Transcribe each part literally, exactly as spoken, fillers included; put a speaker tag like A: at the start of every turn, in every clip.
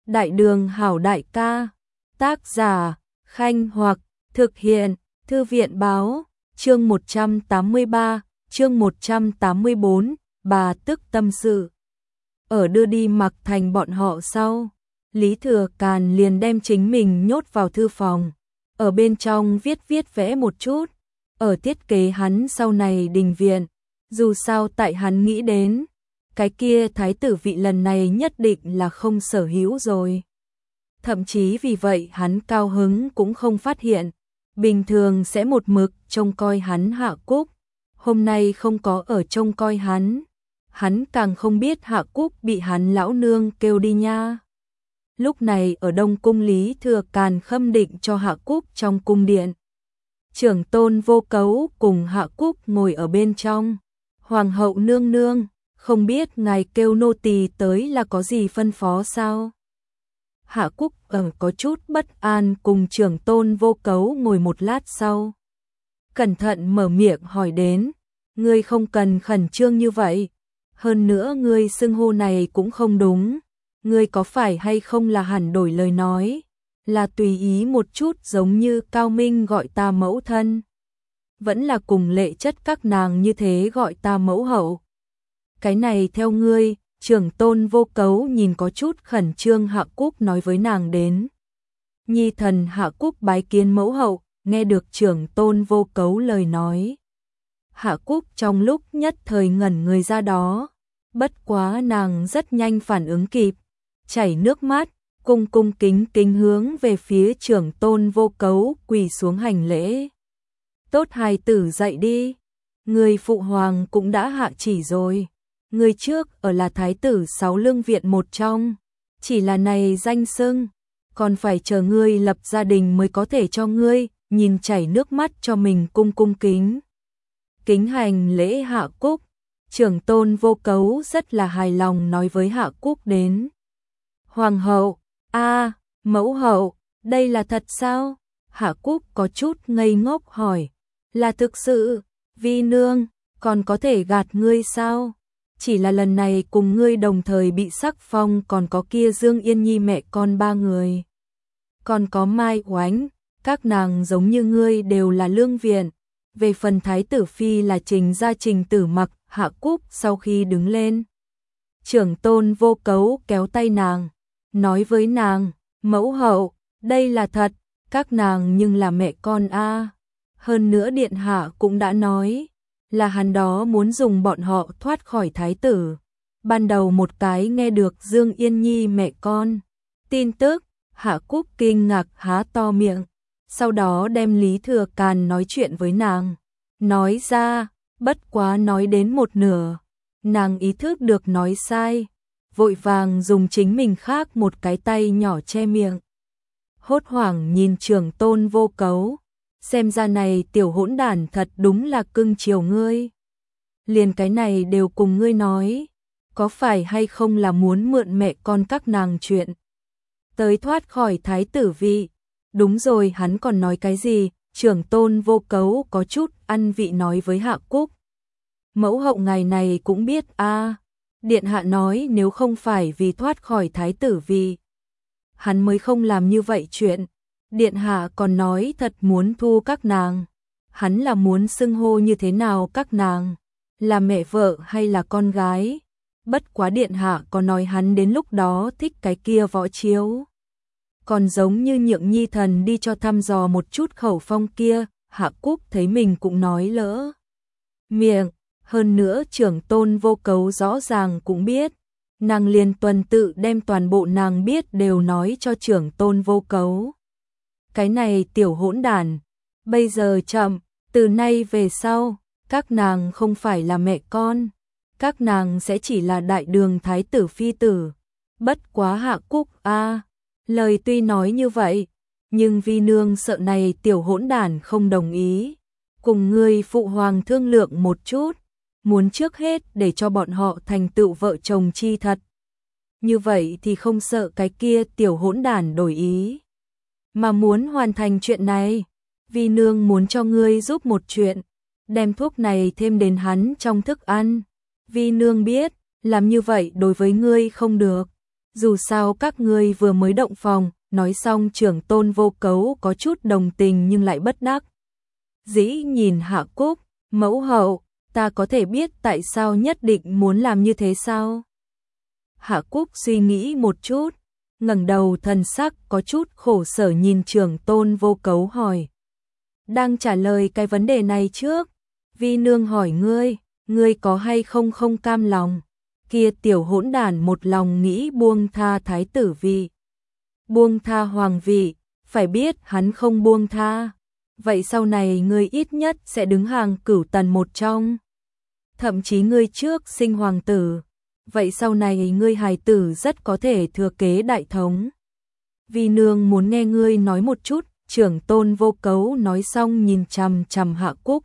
A: Đại đường hảo đại ca. Tác giả, Khanh Hoặc, thực hiện, Thư viện báo, chương một trăm tám mươi ba, chương một trăm tám mươi bốn, bà tức tâm sự. Ở đưa đi Mặc Thành bọn họ sau, Lý Thừa Càn liền đem chính mình nhốt vào thư phòng, ở bên trong viết viết vẽ một chút, ở thiết kế hắn sau này đình viện, dù sao tại hắn nghĩ đến, cái kia thái tử vị lần này nhất định là không sở hữu rồi. Thậm chí vì vậy hắn cao hứng cũng không phát hiện, bình thường sẽ một mực trông coi hắn Hạ Cúc, hôm nay không có ở trông coi hắn, hắn càng không biết Hạ Cúc bị hắn lão nương kêu đi nha. Lúc này ở Đông Cung, Lý Thừa Càn khâm định cho Hạ Cúc trong cung điện. Trưởng tôn Vô Cấu cùng Hạ Cúc ngồi ở bên trong. Hoàng hậu nương nương, không biết ngài kêu nô tỳ tới là có gì phân phó sao? Hạ Cúc ở có chút bất an cùng trưởng tôn Vô Cấu ngồi một lát sau. Cẩn thận mở miệng hỏi đến, ngươi không cần khẩn trương như vậy. Hơn nữa ngươi xưng hô này cũng không đúng. Ngươi có phải hay không là hẳn đổi lời nói, là tùy ý một chút giống như Cao Minh gọi ta mẫu thân. Vẫn là cùng Lệ Chất các nàng như thế gọi ta mẫu hậu. Cái này theo ngươi, trưởng tôn Vô Cấu nhìn có chút khẩn trương. Hạ Cúc nói với nàng đến. Nhi thần Hạ Cúc bái kiến mẫu hậu, nghe được trưởng tôn Vô Cấu lời nói. Hạ Cúc trong lúc nhất thời ngẩn người ra đó, bất quá nàng rất nhanh phản ứng kịp, chảy nước mắt, cung cung kính kính hướng về phía trưởng tôn Vô Cấu quỳ xuống hành lễ. Tốt hài tử dậy đi, người phụ hoàng cũng đã hạ chỉ rồi, người trước ở là thái tử sáu lương viện một trong, chỉ là này danh xưng, còn phải chờ ngươi lập gia đình mới có thể cho ngươi, nhìn chảy nước mắt cho mình cung cung kính. Kính hành lễ Hạ Cúc, trưởng tôn Vô Cấu rất là hài lòng nói với Hạ Cúc đến. Hoàng hậu, a, mẫu hậu, đây là thật sao? Hạ Cúc có chút ngây ngốc hỏi, là thực sự, vi nương, còn có thể gạt ngươi sao? Chỉ là lần này cùng ngươi đồng thời bị sắc phong, còn có kia Dương Yên Nhi mẹ con ba người. Còn có Mai Oánh, các nàng giống như ngươi đều là lương viện. Về phần thái tử phi là Trình gia Trình Tử Mặc. Hạ Cúc sau khi đứng lên, trưởng tôn Vô Cấu kéo tay nàng, nói với nàng, mẫu hậu, đây là thật, các nàng nhưng là mẹ con a. Hơn nữa điện hạ cũng đã nói, là hắn đó muốn dùng bọn họ thoát khỏi thái tử. Ban đầu một cái nghe được Dương Yên Nhi mẹ con tin tức, Hạ Cúc kinh ngạc há to miệng, sau đó đem Lý Thừa Càn nói chuyện với nàng, nói ra. Bất quá nói đến một nửa, nàng ý thức được nói sai, vội vàng dùng chính mình khác một cái tay nhỏ che miệng. Hốt hoảng nhìn trưởng tôn Vô Cấu, xem ra này tiểu hỗn đản thật đúng là cưng chiều ngươi. Liền cái này đều cùng ngươi nói, có phải hay không là muốn mượn mẹ con các nàng chuyện. Tới thoát khỏi thái tử vị, đúng rồi hắn còn nói cái gì? Trưởng tôn Vô Cấu có chút ăn vị nói với Hạ Cúc. Mẫu hậu ngài này cũng biết a, à, điện hạ nói nếu không phải vì thoát khỏi thái tử vị, hắn mới không làm như vậy chuyện. Điện hạ còn nói thật muốn thu các nàng, hắn là muốn xưng hô như thế nào các nàng, là mẹ vợ hay là con gái. Bất quá điện hạ có nói hắn đến lúc đó thích cái kia võ chiếu. Còn giống như nhượng nhi thần đi cho thăm dò một chút khẩu phong kia. Hạ Cúc thấy mình cũng nói lỡ miệng, hơn nữa trưởng tôn Vô Cấu rõ ràng cũng biết, nàng liền tuần tự đem toàn bộ nàng biết đều nói cho trưởng tôn Vô Cấu. Cái này tiểu hỗn đản, bây giờ chậm, từ nay về sau, các nàng không phải là mẹ con, các nàng sẽ chỉ là đại đường thái tử phi tử. Bất quá Hạ Cúc a, à, lời tuy nói như vậy, nhưng vi nương sợ này tiểu hỗn đản không đồng ý, cùng ngươi phụ hoàng thương lượng một chút, muốn trước hết để cho bọn họ thành tựu vợ chồng chi thật. Như vậy thì không sợ cái kia tiểu hỗn đản đổi ý, mà muốn hoàn thành chuyện này, vi nương muốn cho ngươi giúp một chuyện, đem thuốc này thêm đến hắn trong thức ăn. Vi nương biết, làm như vậy đối với ngươi không được. Dù sao các ngươi vừa mới động phòng, nói xong trưởng tôn vô cấu có chút đồng tình nhưng lại bất đắc dĩ nhìn Hạ Cúc, mẫu hậu, ta có thể biết tại sao nhất định muốn làm như thế sao? Hạ Cúc suy nghĩ một chút, ngẩng đầu thần sắc có chút khổ sở nhìn trưởng tôn vô cấu hỏi. Đang trả lời cái vấn đề này trước, Vi nương hỏi ngươi, ngươi có hay không không cam lòng? Kia tiểu hỗn đản một lòng nghĩ buông tha thái tử vị, buông tha hoàng vị, phải biết hắn không buông tha. Vậy sau này ngươi ít nhất sẽ đứng hàng cửu tần một trong. Thậm chí ngươi trước sinh hoàng tử, vậy sau này ngươi hài tử rất có thể thừa kế đại thống. Vi nương muốn nghe ngươi nói một chút, trưởng tôn vô cấu nói xong nhìn chằm chằm Hạ Cúc.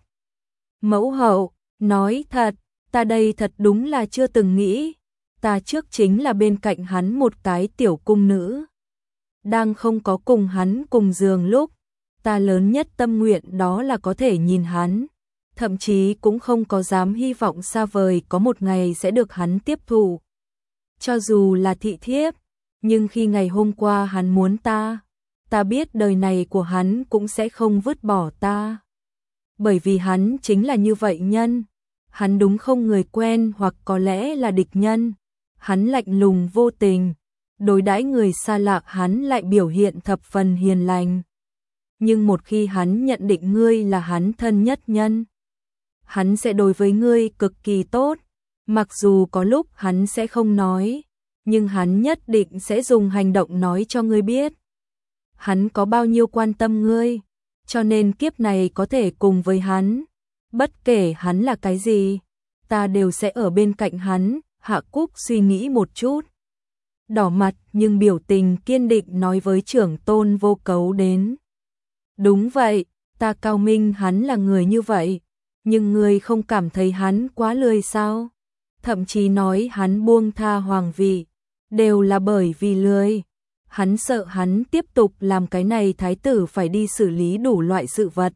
A: Mẫu hậu, nói thật, ta đây thật đúng là chưa từng nghĩ, ta trước chính là bên cạnh hắn một cái tiểu cung nữ. Đang không có cùng hắn cùng giường lúc, ta lớn nhất tâm nguyện đó là có thể nhìn hắn, thậm chí cũng không có dám hy vọng xa vời có một ngày sẽ được hắn tiếp thụ. Cho dù là thị thiếp, nhưng khi ngày hôm qua hắn muốn ta, ta biết đời này của hắn cũng sẽ không vứt bỏ ta. Bởi vì hắn chính là như vậy nhân, hắn đúng không người quen hoặc có lẽ là địch nhân, hắn lạnh lùng vô tình, đối đãi người xa lạ hắn lại biểu hiện thập phần hiền lành. Nhưng một khi hắn nhận định ngươi là hắn thân nhất nhân, hắn sẽ đối với ngươi cực kỳ tốt, mặc dù có lúc hắn sẽ không nói, nhưng hắn nhất định sẽ dùng hành động nói cho ngươi biết. Hắn có bao nhiêu quan tâm ngươi, cho nên kiếp này có thể cùng với hắn, bất kể hắn là cái gì, ta đều sẽ ở bên cạnh hắn. Hạ Cúc suy nghĩ một chút, đỏ mặt nhưng biểu tình kiên định nói với trưởng tôn vô cấu đến. Đúng vậy, ta cao minh hắn là người như vậy, nhưng ngươi không cảm thấy hắn quá lười sao? Thậm chí nói hắn buông tha hoàng vị, đều là bởi vì lười. Hắn sợ hắn tiếp tục làm cái này thái tử phải đi xử lý đủ loại sự vật.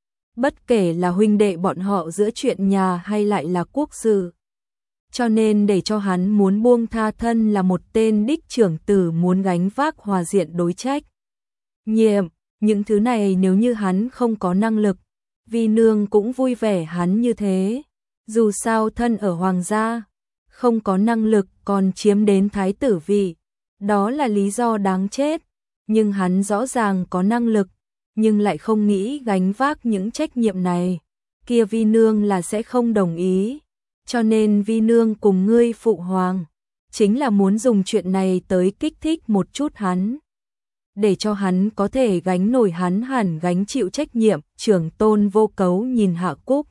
A: Bất kể là huynh đệ bọn họ giữa chuyện nhà hay lại là quốc sự. Cho nên để cho hắn muốn buông tha thân là một tên đích trưởng tử muốn gánh vác hòa diện đối trách nhiệm, những thứ này nếu như hắn không có năng lực, Vi nương cũng vui vẻ hắn như thế. Dù sao thân ở hoàng gia, không có năng lực còn chiếm đến thái tử vị, đó là lý do đáng chết. Nhưng hắn rõ ràng có năng lực, nhưng lại không nghĩ gánh vác những trách nhiệm này, kia Vi nương là sẽ không đồng ý. Cho nên Vi nương cùng ngươi phụ hoàng, chính là muốn dùng chuyện này tới kích thích một chút hắn, để cho hắn có thể gánh nổi hắn hẳn gánh chịu trách nhiệm. Trưởng tôn vô cấu nhìn Hạ Cúc,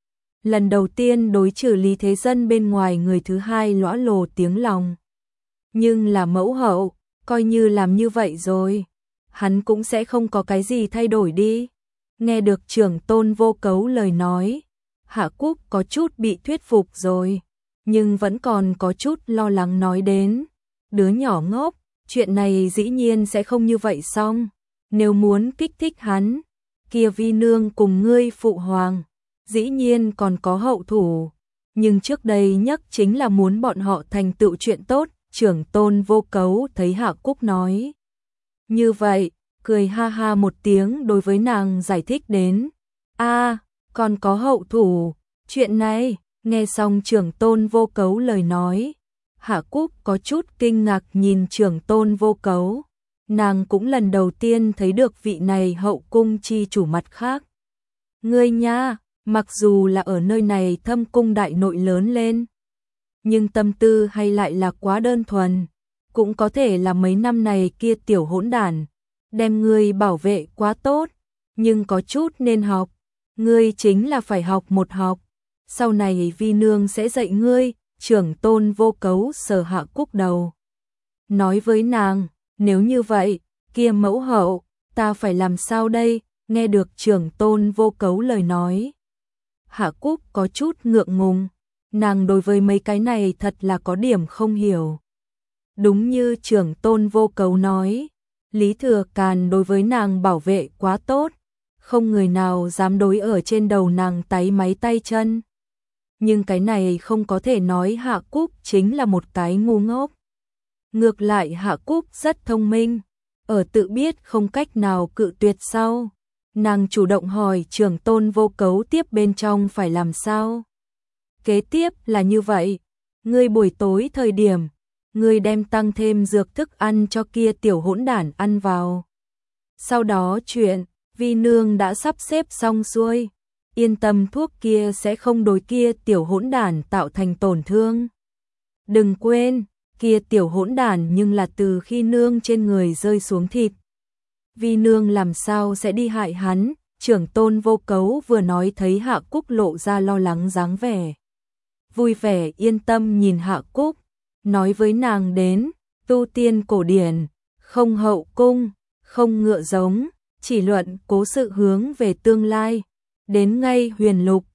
A: lần đầu tiên đối trừ Lý Thế Dân bên ngoài người thứ hai lõa lồ tiếng lòng. Nhưng là mẫu hậu, coi như làm như vậy rồi, hắn cũng sẽ không có cái gì thay đổi đi. Nghe được trưởng tôn vô cấu lời nói, Hạ Cúc có chút bị thuyết phục rồi, nhưng vẫn còn có chút lo lắng nói đến. Đứa nhỏ ngốc, chuyện này dĩ nhiên sẽ không như vậy xong. Nếu muốn kích thích hắn, kia Vi nương cùng ngươi phụ hoàng, dĩ nhiên còn có hậu thủ. Nhưng trước đây nhất chính là muốn bọn họ thành tựu chuyện tốt. Trưởng tôn vô cấu thấy Hạ Cúc nói như vậy, cười ha ha một tiếng đối với nàng giải thích đến. A, còn có hậu thủ, chuyện này, nghe xong trưởng tôn vô cấu lời nói, Hạ Cúc có chút kinh ngạc nhìn trưởng tôn vô cấu. Nàng cũng lần đầu tiên thấy được vị này hậu cung chi chủ mặt khác. Ngươi nha, mặc dù là ở nơi này thâm cung đại nội lớn lên, nhưng tâm tư hay lại là quá đơn thuần, cũng có thể là mấy năm này kia tiểu hỗn đản đem ngươi bảo vệ quá tốt, nhưng có chút nên học, ngươi chính là phải học một học, sau này Vi nương sẽ dạy ngươi. Trưởng tôn vô cấu sờ Hạ Cúc đầu, nói với nàng, nếu như vậy, kia mẫu hậu, ta phải làm sao đây? Nghe được trưởng tôn vô cấu lời nói, Hạ Cúc có chút ngượng ngùng, nàng đối với mấy cái này thật là có điểm không hiểu. Đúng như trưởng tôn vô cấu nói, Lý Thừa Càn đối với nàng bảo vệ quá tốt, không người nào dám đối ở trên đầu nàng táy máy tay chân. Nhưng cái này không có thể nói Hạ Cúc chính là một cái ngu ngốc. Ngược lại Hạ Cúc rất thông minh, ở tự biết không cách nào cự tuyệt sau, nàng chủ động hỏi Trưởng Tôn Vô Cấu tiếp bên trong phải làm sao. Kế tiếp là như vậy, ngươi buổi tối thời điểm, ngươi đem tăng thêm dược thức ăn cho kia tiểu hỗn đản ăn vào. Sau đó chuyện, Vi nương đã sắp xếp xong xuôi, yên tâm thuốc kia sẽ không đối kia tiểu hỗn đản tạo thành tổn thương. Đừng quên, kia tiểu hỗn đản nhưng là từ khi nương trên người rơi xuống thịt. Vi nương làm sao sẽ đi hại hắn, Trưởng Tôn Vô Cấu vừa nói thấy Hạ Cúc lộ ra lo lắng dáng vẻ. Vui vẻ yên tâm nhìn Hạ Cúc, nói với nàng đến, tu tiên cổ điển, không hậu cung, không ngựa giống, chỉ luận cố sự hướng về tương lai, đến ngay huyền lục,